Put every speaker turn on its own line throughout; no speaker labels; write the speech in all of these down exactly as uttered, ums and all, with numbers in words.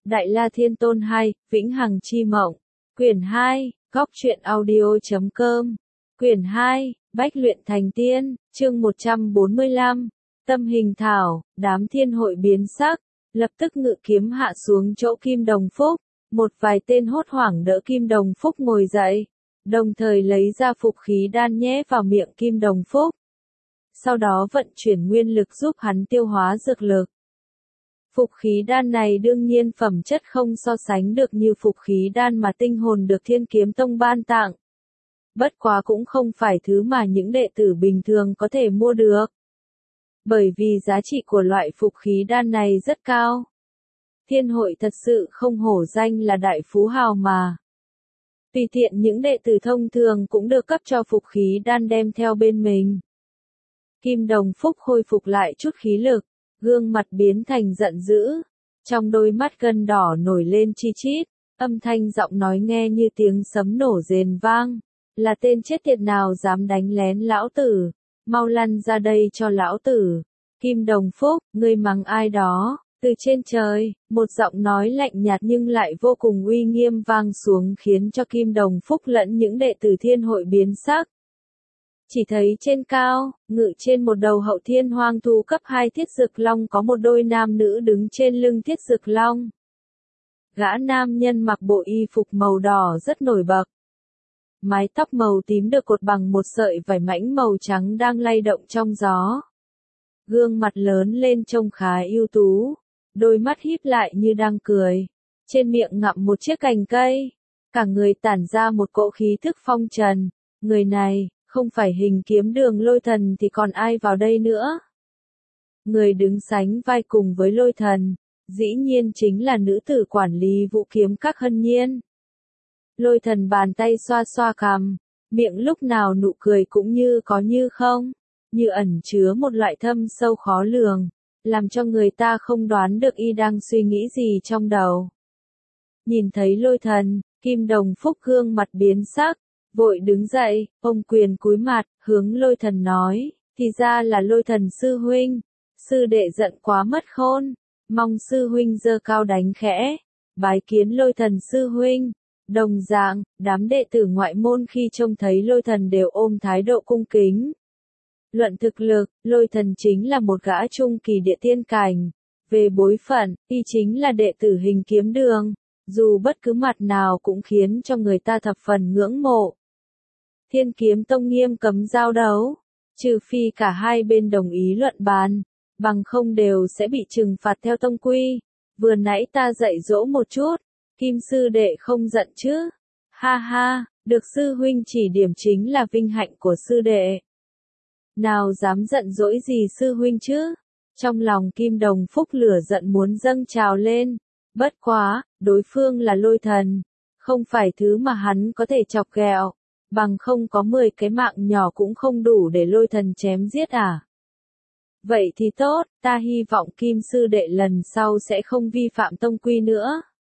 Đại La Thiên Tôn hai, Vĩnh Hằng Chi Mộng. Quyển hai, góc truyện audio chấm com. Quyển hai, Bách luyện thành tiên, chương một trăm bốn mươi lăm. Tâm hình thảo, đám thiên hội biến sắc, lập tức ngự kiếm hạ xuống chỗ Kim Đồng Phúc. Một vài tên hốt hoảng đỡ Kim Đồng Phúc ngồi dậy, đồng thời lấy ra phục khí đan nhét vào miệng Kim Đồng Phúc. Sau đó vận chuyển nguyên lực giúp hắn tiêu hóa dược lực. Phục khí đan này đương nhiên phẩm chất không so sánh được như phục khí đan mà tinh hồn được Thiên Kiếm Tông ban tặng. Bất quá cũng không phải thứ mà những đệ tử bình thường có thể mua được. Bởi vì giá trị của loại phục khí đan này rất cao. Thiên hội thật sự không hổ danh là đại phú hào mà. Tùy tiện những đệ tử thông thường cũng được cấp cho phục khí đan đem theo bên mình. Kim Đồng Phúc khôi phục lại chút khí lực, gương mặt biến thành giận dữ. Trong đôi mắt gân đỏ nổi lên chi chít, âm thanh giọng nói nghe như tiếng sấm nổ rền vang. Là tên chết tiệt nào dám đánh lén lão tử, mau lăn ra đây cho lão tử. Kim Đồng Phúc, ngươi mắng ai đó? Từ trên trời, một giọng nói lạnh nhạt nhưng lại vô cùng uy nghiêm vang xuống khiến cho Kim Đồng Phúc lẫn những đệ tử thiên hội biến sắc. Chỉ thấy trên cao, ngự trên một đầu hậu thiên hoang thú cấp hai thiết dực long có một đôi nam nữ đứng trên lưng thiết dực long. Gã nam nhân mặc bộ y phục màu đỏ rất nổi bật. Mái tóc màu tím được cột bằng một sợi vải mảnh màu trắng đang lay động trong gió. Gương mặt lớn lên trông khá ưu tú, đôi mắt híp lại như đang cười. Trên miệng ngậm một chiếc cành cây, cả người tản ra một cỗ khí thức phong trần. Người này, không phải Hình Kiếm Đường Lôi Thần thì còn ai vào đây nữa? Người đứng sánh vai cùng với Lôi Thần, dĩ nhiên chính là nữ tử quản lý vũ kiếm các Hân Nhiên. Lôi Thần bàn tay xoa xoa cằm, miệng lúc nào nụ cười cũng như có như không, như ẩn chứa một loại thâm sâu khó lường, làm cho người ta không đoán được y đang suy nghĩ gì trong đầu. Nhìn thấy Lôi Thần, Kim Đồng Phúc gương mặt biến sắc, vội đứng dậy, ôm quyền cúi mặt, hướng Lôi Thần nói, thì ra là Lôi Thần sư huynh, sư đệ giận quá mất khôn, mong sư huynh giơ cao đánh khẽ, bái kiến Lôi Thần sư huynh. Đồng dạng, đám đệ tử ngoại môn khi trông thấy Lôi Thần đều ôm thái độ cung kính. Luận thực lực, Lôi Thần chính là một gã trung kỳ địa tiên cảnh. Về bối phận, y chính là đệ tử Hình Kiếm Đường. Dù bất cứ mặt nào cũng khiến cho người ta thập phần ngưỡng mộ. Thiên Kiếm Tông nghiêm cấm giao đấu, trừ phi cả hai bên đồng ý luận bàn, bằng không đều sẽ bị trừng phạt theo tông quy. Vừa nãy ta dạy dỗ một chút, Kim sư đệ không giận chứ? Ha ha, được sư huynh chỉ điểm chính là vinh hạnh của sư đệ. Nào dám giận dỗi gì sư huynh chứ? Trong lòng Kim Đồng Phúc lửa giận muốn dâng trào lên. Bất quá, đối phương là Lôi Thần, không phải thứ mà hắn có thể chọc ghẹo, bằng không có mười cái mạng nhỏ cũng không đủ để Lôi Thần chém giết à? Vậy thì tốt, ta hy vọng Kim sư đệ lần sau sẽ không vi phạm tông quy nữa.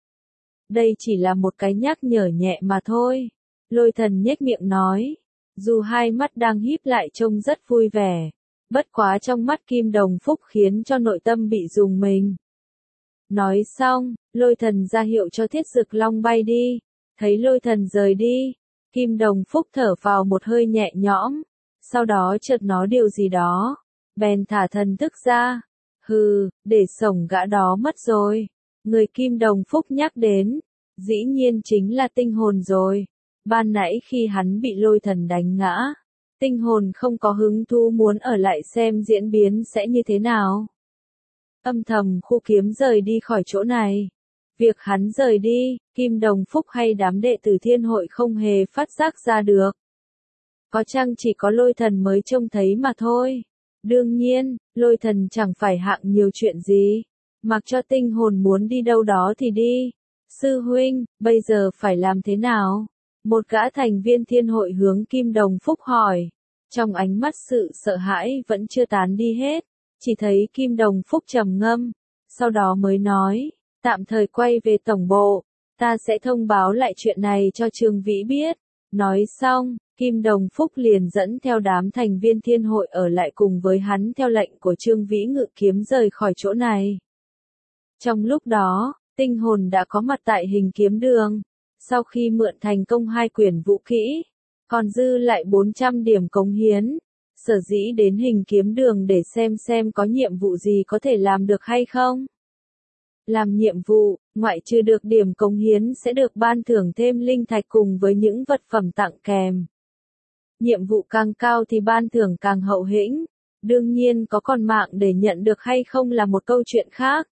Đây chỉ là một cái nhắc nhở nhẹ mà thôi. Lôi Thần nhếch miệng nói, dù hai mắt đang híp lại trông rất vui vẻ, bất quá trong mắt Kim Đồng Phúc khiến cho nội tâm bị rùng mình. Nói xong, Lôi Thần ra hiệu cho thiết dực long bay đi. Thấy Lôi Thần rời đi, Kim Đồng Phúc thở vào một hơi nhẹ nhõm, sau đó chợt nói điều gì đó, bèn thả thần thức ra. Hừ, để sổng gã đó mất rồi. Người Kim Đồng Phúc nhắc đến, dĩ nhiên chính là tinh hồn rồi. Ban nãy khi hắn bị Lôi Thần đánh ngã, tinh hồn không có hứng thú muốn ở lại xem diễn biến sẽ như thế nào. Âm thầm khu kiếm rời đi khỏi chỗ này. Việc hắn rời đi, Kim Đồng Phúc hay đám đệ tử thiên hội không hề phát giác ra được. Có chăng chỉ có Lôi Thần mới trông thấy mà thôi. Đương nhiên, Lôi Thần chẳng phải hạng nhiều chuyện gì. Mặc cho tinh hồn muốn đi đâu đó thì đi. Sư huynh, bây giờ phải làm thế nào? Một gã thành viên thiên hội hướng Kim Đồng Phúc hỏi. Trong ánh mắt sự sợ hãi vẫn chưa tán đi hết. Chỉ thấy Kim Đồng Phúc trầm ngâm. Sau đó mới nói, tạm thời quay về tổng bộ. Ta sẽ thông báo lại chuyện này cho Trương Vĩ biết. Nói xong, Kim Đồng Phúc liền dẫn theo đám thành viên thiên hội ở lại cùng với hắn theo lệnh của Trương Vĩ ngự kiếm rời khỏi chỗ này. Trong lúc đó, Tinh hồn đã có mặt tại hình kiếm đường. Sau khi mượn thành công hai quyển vũ kỹ, còn dư lại bốn trăm điểm cống hiến. Sở dĩ đến hình kiếm đường để xem xem có nhiệm vụ gì có thể làm được hay không. Làm nhiệm vụ, ngoại trừ được điểm cống hiến sẽ được ban thưởng thêm linh thạch cùng với những vật phẩm tặng kèm. Nhiệm vụ càng cao thì ban thưởng càng hậu hĩnh. Đương nhiên có còn mạng để nhận được hay không là một câu chuyện khác.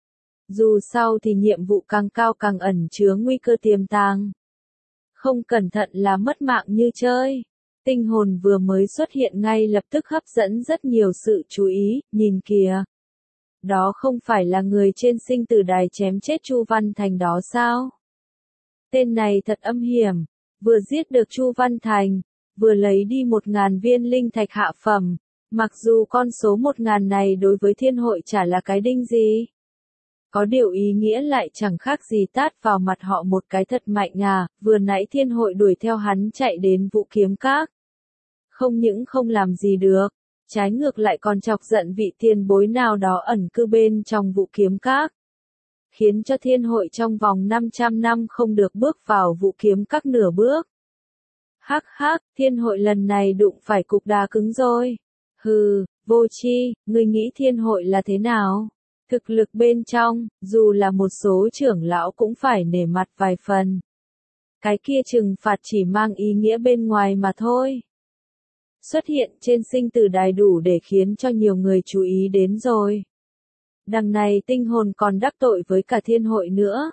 Dù sao thì nhiệm vụ càng cao càng ẩn chứa nguy cơ tiềm tàng. Không cẩn thận là mất mạng như chơi. Tinh hồn vừa mới xuất hiện ngay lập tức hấp dẫn rất nhiều sự chú ý, nhìn kìa. Đó không phải là người trên sinh tử đài chém chết Chu Văn Thành đó sao? Tên này thật âm hiểm, vừa giết được Chu Văn Thành, vừa lấy đi một ngàn viên linh thạch hạ phẩm, mặc dù con số một ngàn này đối với thiên hội chả là cái đinh gì. Có điều ý nghĩa lại chẳng khác gì tát vào mặt họ một cái thật mạnh à, vừa nãy thiên hội đuổi theo hắn chạy đến Vũ Kiếm Các. Không những không làm gì được, trái ngược lại còn chọc giận vị tiền bối nào đó ẩn cư bên trong Vũ Kiếm Các. Khiến cho thiên hội trong vòng năm trăm năm không được bước vào Vũ Kiếm Các nửa bước. Hắc hắc, thiên hội lần này đụng phải cục đá cứng rồi. Hừ, vô tri, ngươi nghĩ thiên hội là thế nào? Thực lực bên trong, dù là một số trưởng lão cũng phải nể mặt vài phần. Cái kia trừng phạt chỉ mang ý nghĩa bên ngoài mà thôi. Xuất hiện trên sinh tử đài đủ để khiến cho nhiều người chú ý đến rồi. Đằng này tinh hồn còn đắc tội với cả thiên hội nữa.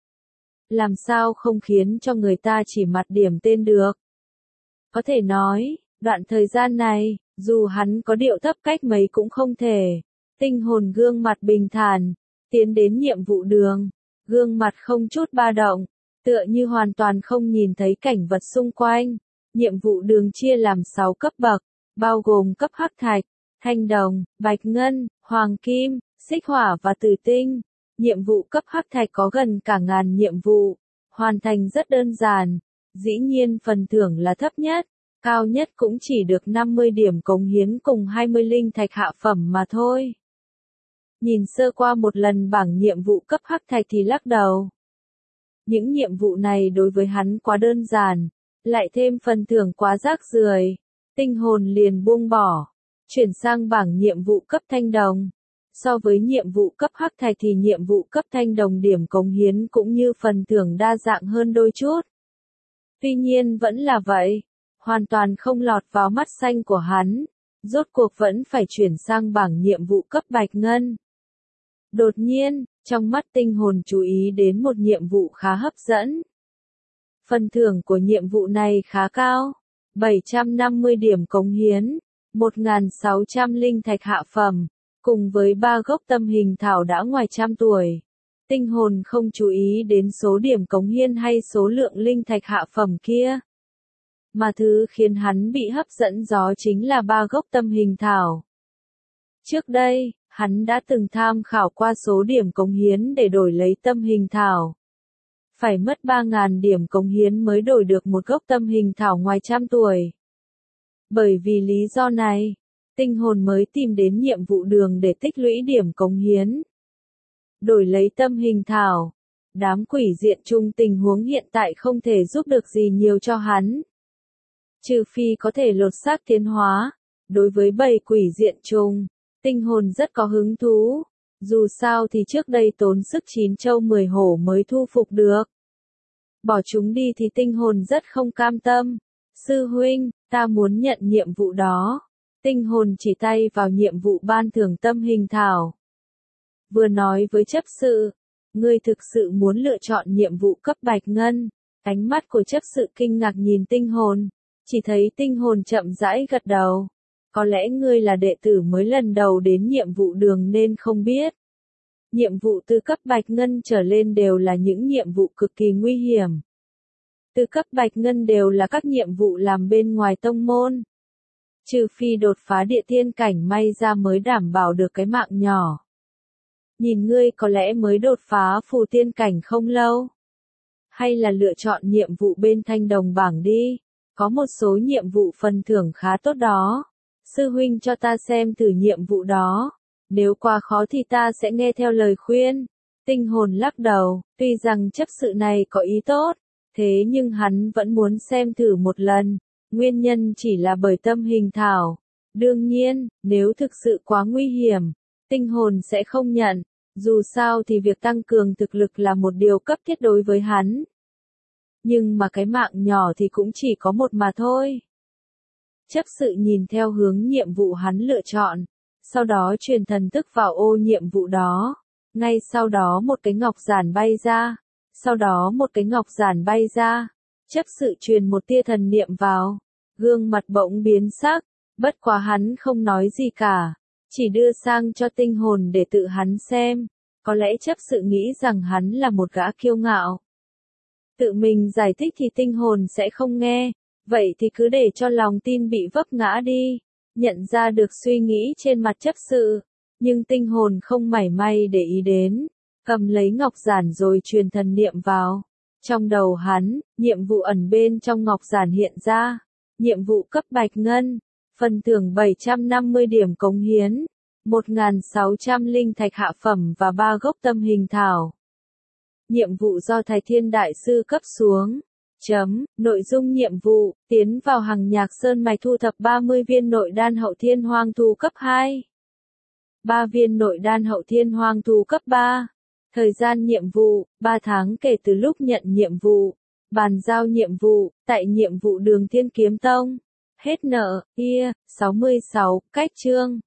Làm sao không khiến cho người ta chỉ mặt điểm tên được? Có thể nói, đoạn thời gian này, dù hắn có điệu thấp cách mấy cũng không thể. Tinh hồn gương mặt bình thản, tiến đến nhiệm vụ đường, gương mặt không chút ba động, tựa như hoàn toàn không nhìn thấy cảnh vật xung quanh. Nhiệm vụ đường chia làm sáu cấp bậc, bao gồm cấp hắc thạch, thanh đồng, bạch ngân, hoàng kim, xích hỏa và tử tinh. Nhiệm vụ cấp hắc thạch có gần cả ngàn nhiệm vụ, hoàn thành rất đơn giản. Dĩ nhiên phần thưởng là thấp nhất, cao nhất cũng chỉ được năm mươi điểm cống hiến cùng hai mươi linh thạch hạ phẩm mà thôi. Nhìn sơ qua một lần bảng nhiệm vụ cấp hắc thạch thì lắc đầu. Những nhiệm vụ này đối với hắn quá đơn giản, lại thêm phần thưởng quá rác rưởi, tinh hồn liền buông bỏ, chuyển sang bảng nhiệm vụ cấp thanh đồng. So với nhiệm vụ cấp hắc thạch thì nhiệm vụ cấp thanh đồng điểm cống hiến cũng như phần thưởng đa dạng hơn đôi chút. Tuy nhiên vẫn là vậy, hoàn toàn không lọt vào mắt xanh của hắn, rốt cuộc vẫn phải chuyển sang bảng nhiệm vụ cấp bạch ngân. Đột nhiên, trong mắt tinh hồn chú ý đến một nhiệm vụ khá hấp dẫn. Phần thưởng của nhiệm vụ này khá cao, bảy trăm năm mươi điểm cống hiến, một nghìn sáu trăm linh thạch hạ phẩm, cùng với ba gốc tâm hình thảo đã ngoài trăm tuổi. Tinh hồn không chú ý đến số điểm cống hiến hay số lượng linh thạch hạ phẩm kia. Mà thứ khiến hắn bị hấp dẫn đó chính là ba gốc tâm hình thảo. Trước đây, hắn đã từng tham khảo qua số điểm cống hiến để đổi lấy tâm hình thảo. Phải mất ba nghìn điểm cống hiến mới đổi được một gốc tâm hình thảo ngoài trăm tuổi. Bởi vì lý do này, tinh hồn mới tìm đến nhiệm vụ đường để tích lũy điểm cống hiến. Đổi lấy tâm hình thảo, đám quỷ diện chung tình huống hiện tại không thể giúp được gì nhiều cho hắn. Trừ phi có thể lột xác tiến hóa, đối với bầy quỷ diện chung, tinh hồn rất có hứng thú. Dù sao thì trước đây tốn sức chín châu mười hổ mới thu phục được. Bỏ chúng đi thì tinh hồn rất không cam tâm. Sư huynh, ta muốn nhận nhiệm vụ đó. Tinh hồn chỉ tay vào nhiệm vụ ban thưởng tâm hình thảo. Vừa nói với chấp sự, ngươi thực sự muốn lựa chọn nhiệm vụ cấp bạch ngân. Ánh mắt của chấp sự kinh ngạc nhìn tinh hồn, chỉ thấy tinh hồn chậm rãi gật đầu. Có lẽ ngươi là đệ tử mới lần đầu đến nhiệm vụ đường nên không biết. Nhiệm vụ từ cấp bạch ngân trở lên đều là những nhiệm vụ cực kỳ nguy hiểm. Từ cấp bạch ngân đều là các nhiệm vụ làm bên ngoài tông môn. Trừ phi đột phá địa tiên cảnh may ra mới đảm bảo được cái mạng nhỏ. Nhìn ngươi có lẽ mới đột phá phù tiên cảnh không lâu. Hay là lựa chọn nhiệm vụ bên thanh đồng bảng đi. Có một số nhiệm vụ phần thưởng khá tốt đó. Sư huynh cho ta xem thử nhiệm vụ đó. Nếu quá khó thì ta sẽ nghe theo lời khuyên. Tinh hồn lắc đầu, tuy rằng chấp sự này có ý tốt, thế nhưng hắn vẫn muốn xem thử một lần, nguyên nhân chỉ là bởi tâm hình thảo. Đương nhiên, nếu thực sự quá nguy hiểm, tinh hồn sẽ không nhận, dù sao thì việc tăng cường thực lực là một điều cấp thiết đối với hắn. Nhưng mà cái mạng nhỏ thì cũng chỉ có một mà thôi. Chấp sự nhìn theo hướng nhiệm vụ hắn lựa chọn, sau đó truyền thần thức vào ô nhiệm vụ đó. Ngay sau đó một cái ngọc giản bay ra, sau đó một cái ngọc giản bay ra, chấp sự truyền một tia thần niệm vào, gương mặt bỗng biến sắc, bất quá hắn không nói gì cả, chỉ đưa sang cho tinh hồn để tự hắn xem, có lẽ chấp sự nghĩ rằng hắn là một gã kiêu ngạo. Tự mình giải thích thì tinh hồn sẽ không nghe, vậy thì cứ để cho lòng tin bị vấp ngã đi, nhận ra được suy nghĩ trên mặt chấp sự. Nhưng tinh hồn không mảy may để ý đến, cầm lấy ngọc giản rồi truyền thần niệm vào. Trong đầu hắn, nhiệm vụ ẩn bên trong ngọc giản hiện ra. Nhiệm vụ cấp bạch ngân, phần thưởng bảy trăm năm mươi điểm cống hiến, một nghìn sáu trăm linh thạch hạ phẩm và ba gốc tâm hình thảo. Nhiệm vụ do Thái Thiên Đại Sư cấp xuống. Chấm, nội dung nhiệm vụ, tiến vào Hằng Nhạc Sơn mạch thu thập ba mươi viên nội đan hậu thiên hoang thú cấp hai. ba viên nội đan hậu thiên hoang thú cấp ba. Thời gian nhiệm vụ, ba tháng kể từ lúc nhận nhiệm vụ. Bàn giao nhiệm vụ, tại nhiệm vụ Đường Thiên Kiếm Tông. Hết nợ, ia, sáu mươi sáu, cách chương.